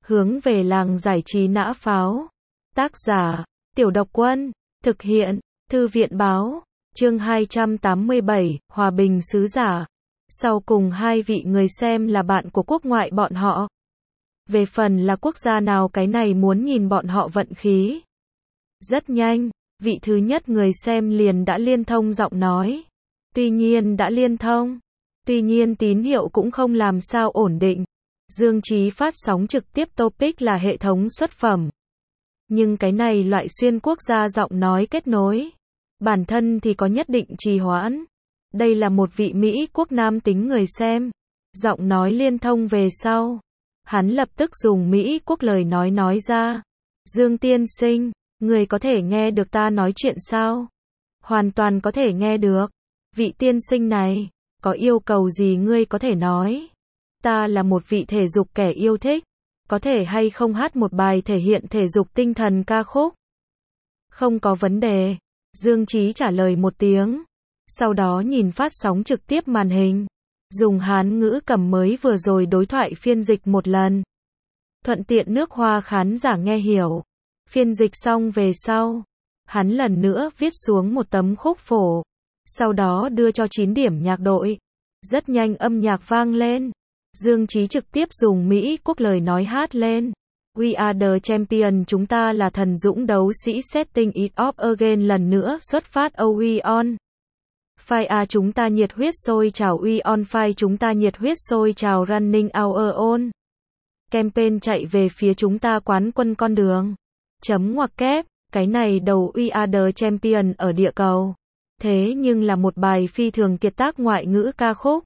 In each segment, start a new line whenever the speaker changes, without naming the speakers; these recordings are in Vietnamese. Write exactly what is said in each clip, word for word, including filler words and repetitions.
Hướng về làng giải trí nã pháo. Tác giả, Tiểu Độc Quân. Thực hiện, Thư viện Báo. Chương hai trăm tám mươi bảy, Hòa bình sứ giả. Sau cùng hai vị người xem là bạn của quốc ngoại bọn họ. Về phần là quốc gia nào cái này muốn nhìn bọn họ vận khí. Rất nhanh, vị thứ nhất người xem liền đã liên thông giọng nói. Tuy nhiên đã liên thông. Tuy nhiên tín hiệu cũng không làm sao ổn định. Dương Chí phát sóng trực tiếp topic là hệ thống xuất phẩm. Nhưng cái này loại xuyên quốc gia giọng nói kết nối. Bản thân thì có nhất định trì hoãn. Đây là một vị Mỹ quốc nam tính người xem. Giọng nói liên thông về sau. Hắn lập tức dùng Mỹ quốc lời nói nói ra. Dương tiên sinh, người có thể nghe được ta nói chuyện sao? Hoàn toàn có thể nghe được. Vị tiên sinh này, có yêu cầu gì ngươi có thể nói. Ta là một vị thể dục kẻ yêu thích. Có thể hay không hát một bài thể hiện thể dục tinh thần ca khúc? Không có vấn đề. Dương Chí trả lời một tiếng. Sau đó nhìn phát sóng trực tiếp màn hình. Dùng Hán ngữ cầm mới vừa rồi đối thoại phiên dịch một lần. Thuận tiện nước Hoa khán giả nghe hiểu. Phiên dịch xong về sau. Hắn lần nữa viết xuống một tấm khúc phổ. Sau đó đưa cho chín điểm nhạc đội. Rất nhanh âm nhạc vang lên. Dương Chí trực tiếp dùng Mỹ quốc lời nói hát lên. We are the champion, chúng ta là thần dũng đấu sĩ, setting it up again, lần nữa xuất phát, oh we on. Fire à, chúng ta nhiệt huyết sôi trào, we on fire, chúng ta nhiệt huyết sôi trào, running our own. Campaign chạy về phía chúng ta quán quân con đường. Chấm ngoặc kép, cái này đầu We are the champion ở địa cầu. Thế nhưng là một bài phi thường kiệt tác ngoại ngữ ca khúc.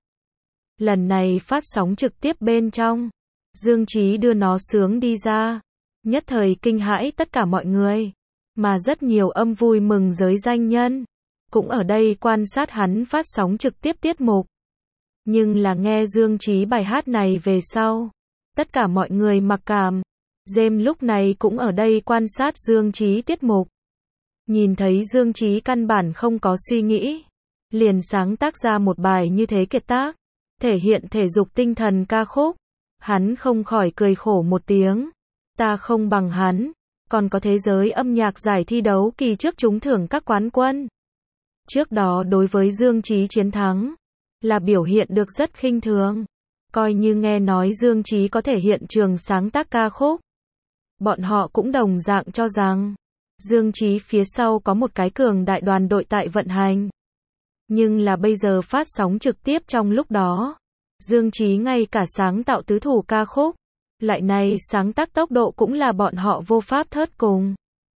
Lần này phát sóng trực tiếp bên trong. Dương Chí đưa nó sướng đi ra. Nhất thời kinh hãi tất cả mọi người. Mà rất nhiều âm vui mừng giới danh nhân. Cũng ở đây quan sát hắn phát sóng trực tiếp tiết mục. Nhưng là nghe Dương Chí bài hát này về sau. Tất cả mọi người mặc cảm. James lúc này cũng ở đây quan sát Dương Chí tiết mục. Nhìn thấy Dương Chí căn bản không có suy nghĩ. Liền sáng tác ra một bài như thế kiệt tác. Thể hiện thể dục tinh thần ca khúc. Hắn không khỏi cười khổ một tiếng. Ta không bằng hắn. Còn có thế giới âm nhạc giải thi đấu kỳ trước trúng thưởng các quán quân. Trước đó đối với Dương Chí chiến thắng. Là biểu hiện được rất khinh thường. Coi như nghe nói Dương Chí có thể hiện trường sáng tác ca khúc. Bọn họ cũng đồng dạng cho rằng. Dương Chí phía sau có một cái cường đại đoàn đội tại vận hành. Nhưng là bây giờ phát sóng trực tiếp trong lúc đó. Dương Chí ngay cả sáng tạo tứ thủ ca khúc. Lại này sáng tác tốc độ cũng là bọn họ vô pháp thớt cùng.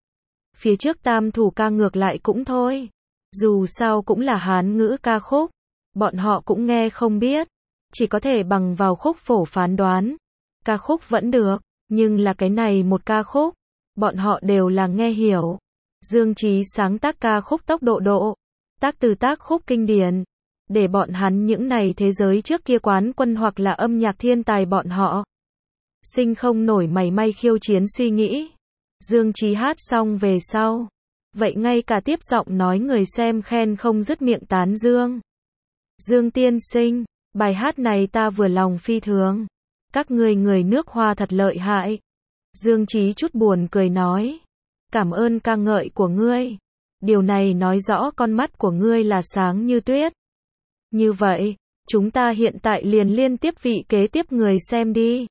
Phía trước tam thủ ca ngược lại cũng thôi. Dù sao cũng là Hán ngữ ca khúc. Bọn họ cũng nghe không biết. Chỉ có thể bằng vào khúc phổ phán đoán. Ca khúc vẫn được. Nhưng là cái này một ca khúc. Bọn họ đều là nghe hiểu. Dương Chí sáng tác ca khúc tốc độ độ. Tác từ tác khúc kinh điển. Để bọn hắn những này thế giới trước kia quán quân hoặc là âm nhạc thiên tài bọn họ. Sinh không nổi mảy may khiêu chiến suy nghĩ. Dương Chí hát xong về sau. Vậy ngay cả tiếp giọng nói người xem khen không dứt miệng tán dương. Dương tiên sinh, bài hát này ta vừa lòng phi thường. Các ngươi người nước Hoa thật lợi hại. Dương Chí chút buồn cười nói. Cảm ơn ca ngợi của ngươi. Điều này nói rõ con mắt của ngươi là sáng như tuyết. Như vậy, chúng ta hiện tại liền liên tiếp vị kế tiếp người xem đi.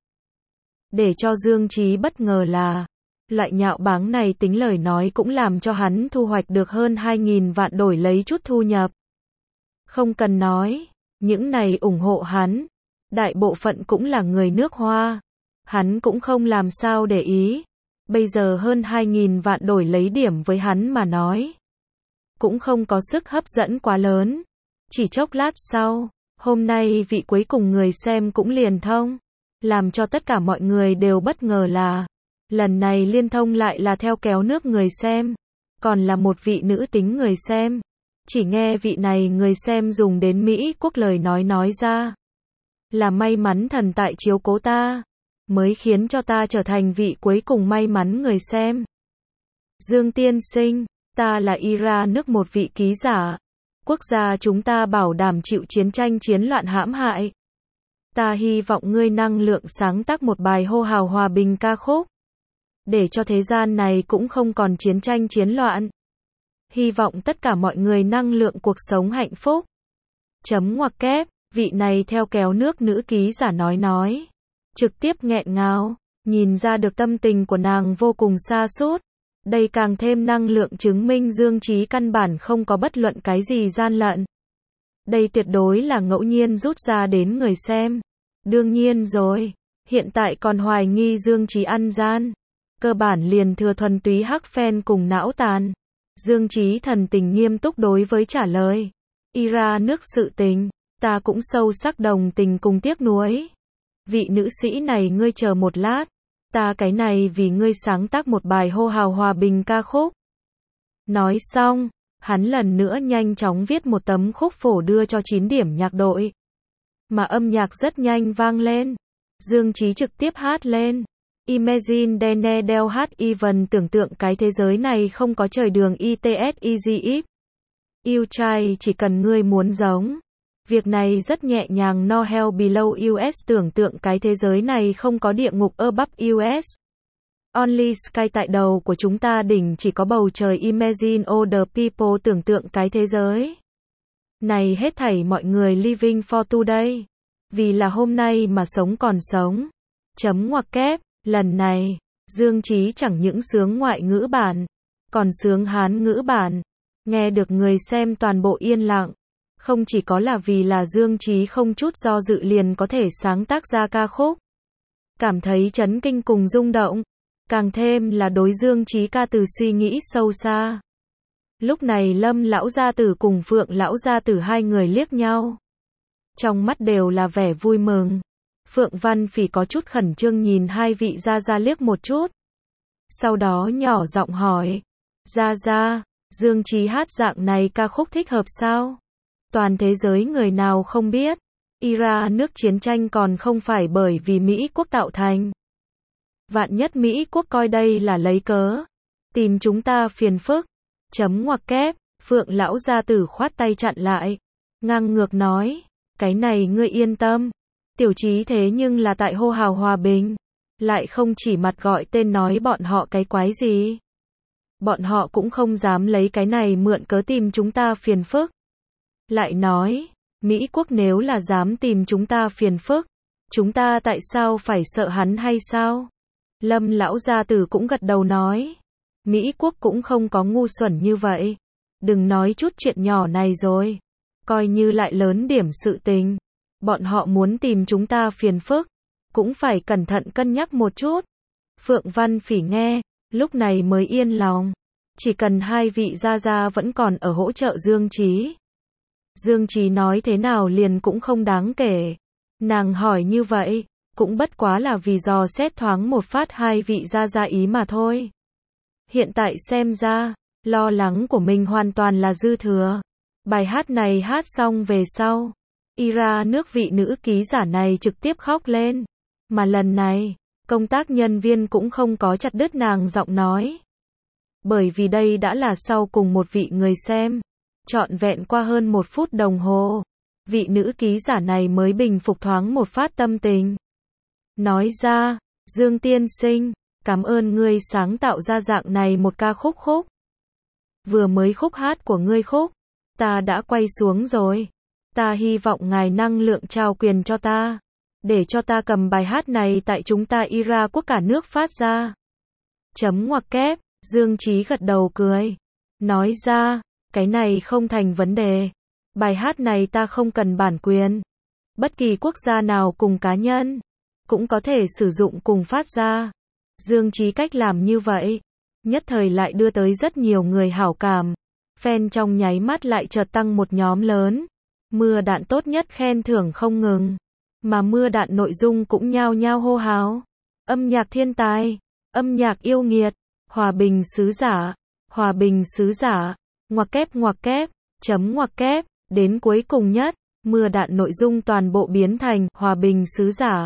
Để cho Dương Chí bất ngờ là, loại nhạo báng này tính lời nói cũng làm cho hắn thu hoạch được hơn hai nghìn vạn đổi lấy chút thu nhập. Không cần nói, những này ủng hộ hắn. Đại bộ phận cũng là người nước Hoa. Hắn cũng không làm sao để ý. Bây giờ hơn hai nghìn vạn đổi lấy điểm với hắn mà nói. Cũng không có sức hấp dẫn quá lớn. Chỉ chốc lát sau, hôm nay vị cuối cùng người xem cũng liền thông. Làm cho tất cả mọi người đều bất ngờ là, lần này liên thông lại là theo kéo nước người xem. Còn là một vị nữ tính người xem. Chỉ nghe vị này người xem dùng đến Mỹ quốc lời nói nói ra. Là may mắn thần tại chiếu cố ta. Mới khiến cho ta trở thành vị cuối cùng may mắn người xem. Dương tiên sinh, ta là Ira nước một vị ký giả. Quốc gia chúng ta bảo đảm chịu chiến tranh chiến loạn hãm hại. Ta hy vọng ngươi năng lượng sáng tác một bài hô hào hòa bình ca khúc. Để cho thế gian này cũng không còn chiến tranh chiến loạn. Hy vọng tất cả mọi người năng lượng cuộc sống hạnh phúc. Chấm ngoặc kép, vị này theo kéo nước nữ ký giả nói nói. Trực tiếp nghẹn ngào, nhìn ra được tâm tình của nàng vô cùng sa sút. Đây càng thêm năng lượng chứng minh Dương Chí căn bản không có bất luận cái gì gian lận. Đây tuyệt đối là ngẫu nhiên rút ra đến người xem. Đương nhiên rồi, hiện tại còn hoài nghi Dương Chí ăn gian. Cơ bản liền thừa thuần túy hắc fan cùng não tàn. Dương Chí thần tình nghiêm túc đối với trả lời. Ira nước sự tình, ta cũng sâu sắc đồng tình cùng tiếc nuối. Vị nữ sĩ này ngươi chờ một lát. Ta cái này vì ngươi sáng tác một bài hô hào hòa bình ca khúc. Nói xong, hắn lần nữa nhanh chóng viết một tấm khúc phổ đưa cho chín điểm nhạc đội. Mà âm nhạc rất nhanh vang lên. Dương Chí trực tiếp hát lên. Imagine Dene Del hát Even tưởng tượng cái thế giới này không có trời đường i tê ét easy if. You try chỉ cần ngươi muốn giống. Việc này rất nhẹ nhàng no hell below us tưởng tượng cái thế giới này không có địa ngục above us. Only sky tại đầu của chúng ta đỉnh chỉ có bầu trời imagine other people tưởng tượng cái thế giới. Này hết thảy mọi người living for today. Vì là hôm nay mà sống còn sống. Chấm ngoặc kép, lần này, Dương Chí chẳng những sướng ngoại ngữ bản, còn sướng Hán ngữ bản. Nghe được người xem toàn bộ yên lặng. Không chỉ có là vì là Dương Chí không chút do dự liền có thể sáng tác ra ca khúc. Cảm thấy chấn kinh cùng rung động. Càng thêm là đối Dương Chí ca từ suy nghĩ sâu xa. Lúc này Lâm lão gia tử cùng Phượng lão gia tử hai người liếc nhau. Trong mắt đều là vẻ vui mừng. Phượng Văn Phỉ có chút khẩn trương nhìn hai vị gia gia liếc một chút. Sau đó nhỏ giọng hỏi. Gia gia, Dương Chí hát dạng này ca khúc thích hợp sao? Toàn thế giới người nào không biết. Ira nước chiến tranh còn không phải bởi vì Mỹ quốc tạo thành. Vạn nhất Mỹ quốc coi đây là lấy cớ. Tìm chúng ta phiền phức. Chấm ngoặc kép, Phượng lão gia tử khoát tay chặn lại. Ngang ngược nói. Cái này ngươi yên tâm. Tiểu Chí thế nhưng là tại hô hào hòa bình. Lại không chỉ mặt gọi tên nói bọn họ cái quái gì. Bọn họ cũng không dám lấy cái này mượn cớ tìm chúng ta phiền phức. Lại nói, Mỹ quốc nếu là dám tìm chúng ta phiền phức, chúng ta tại sao phải sợ hắn hay sao? Lâm lão gia tử cũng gật đầu nói. Mỹ quốc cũng không có ngu xuẩn như vậy. Đừng nói chút chuyện nhỏ này rồi. Coi như lại lớn điểm sự tình. Bọn họ muốn tìm chúng ta phiền phức. Cũng phải cẩn thận cân nhắc một chút. Phượng Văn Phỉ nghe, lúc này mới yên lòng. Chỉ cần hai vị gia gia vẫn còn ở hỗ trợ Dương Chí. Dương Chí nói thế nào liền cũng không đáng kể. Nàng hỏi như vậy, cũng bất quá là vì dò xét thoáng một phát hai vị gia gia ý mà thôi. Hiện tại xem ra, lo lắng của mình hoàn toàn là dư thừa. Bài hát này hát xong về sau, Ira nước vị nữ ký giả này trực tiếp khóc lên. Mà lần này, công tác nhân viên cũng không có chặt đứt nàng giọng nói. Bởi vì đây đã là sau cùng một vị người xem. Trọn vẹn qua hơn một phút đồng hồ, vị nữ ký giả này mới bình phục thoáng một phát tâm tình. Nói ra, Dương tiên sinh, cảm ơn ngươi sáng tạo ra dạng này một ca khúc khúc. Vừa mới khúc hát của ngươi khúc, ta đã quay xuống rồi. Ta hy vọng ngài năng lượng trao quyền cho ta, để cho ta cầm bài hát này tại chúng ta Ira quốc cả nước phát ra. Chấm ngoặc kép, Dương Chí gật đầu cười. Nói ra, cái này không thành vấn đề. Bài hát này ta không cần bản quyền. Bất kỳ quốc gia nào cùng cá nhân cũng có thể sử dụng cùng phát ra. Dương Chí cách làm như vậy, nhất thời lại đưa tới rất nhiều người hảo cảm. Fan trong nháy mắt lại chợt tăng một nhóm lớn. Mưa đạn tốt nhất khen thưởng không ngừng. Mà mưa đạn nội dung cũng nhao nhao hô hào. Âm nhạc thiên tài, âm nhạc yêu nghiệt, hòa bình sứ giả, hòa bình sứ giả. Ngoặc kép ngoặc kép, chấm ngoặc kép, đến cuối cùng nhất, mưa đạn nội dung toàn bộ biến thành hòa bình sứ giả.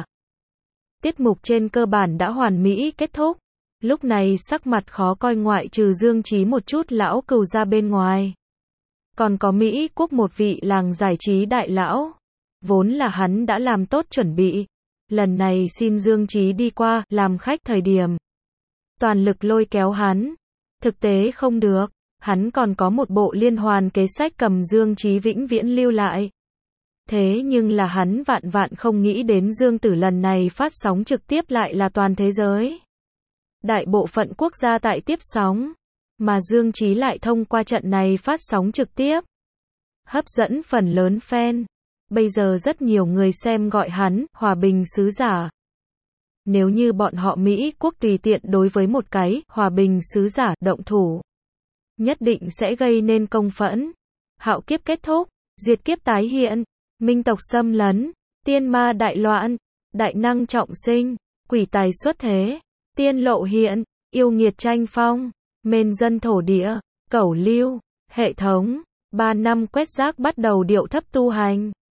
Tiết mục trên cơ bản đã hoàn mỹ kết thúc. Lúc này sắc mặt khó coi ngoại trừ Dương Chí một chút lão cừu ra bên ngoài. Còn có Mỹ quốc một vị làng giải trí đại lão. Vốn là hắn đã làm tốt chuẩn bị. Lần này xin Dương Chí đi qua, làm khách thời điểm. Toàn lực lôi kéo hắn. Thực tế không được. Hắn còn có một bộ liên hoàn kế sách cầm Dương Chí vĩnh viễn lưu lại. Thế nhưng là hắn vạn vạn không nghĩ đến Dương Tử lần này phát sóng trực tiếp lại là toàn thế giới. Đại bộ phận quốc gia tại tiếp sóng. Mà Dương Chí lại thông qua trận này phát sóng trực tiếp. Hấp dẫn phần lớn fan. Bây giờ rất nhiều người xem gọi hắn, hòa bình sứ giả. Nếu như bọn họ Mỹ quốc tùy tiện đối với một cái, hòa bình sứ giả, động thủ. Nhất định sẽ gây nên công phẫn. Hạo kiếp kết thúc, diệt kiếp tái hiện, minh tộc xâm lấn, tiên ma đại loạn, đại năng trọng sinh, quỷ tài xuất thế, tiên lộ hiện, yêu nghiệt tranh phong, mên dân thổ địa, cẩu lưu, hệ thống, ba năm quét rác bắt đầu điệu thấp tu hành.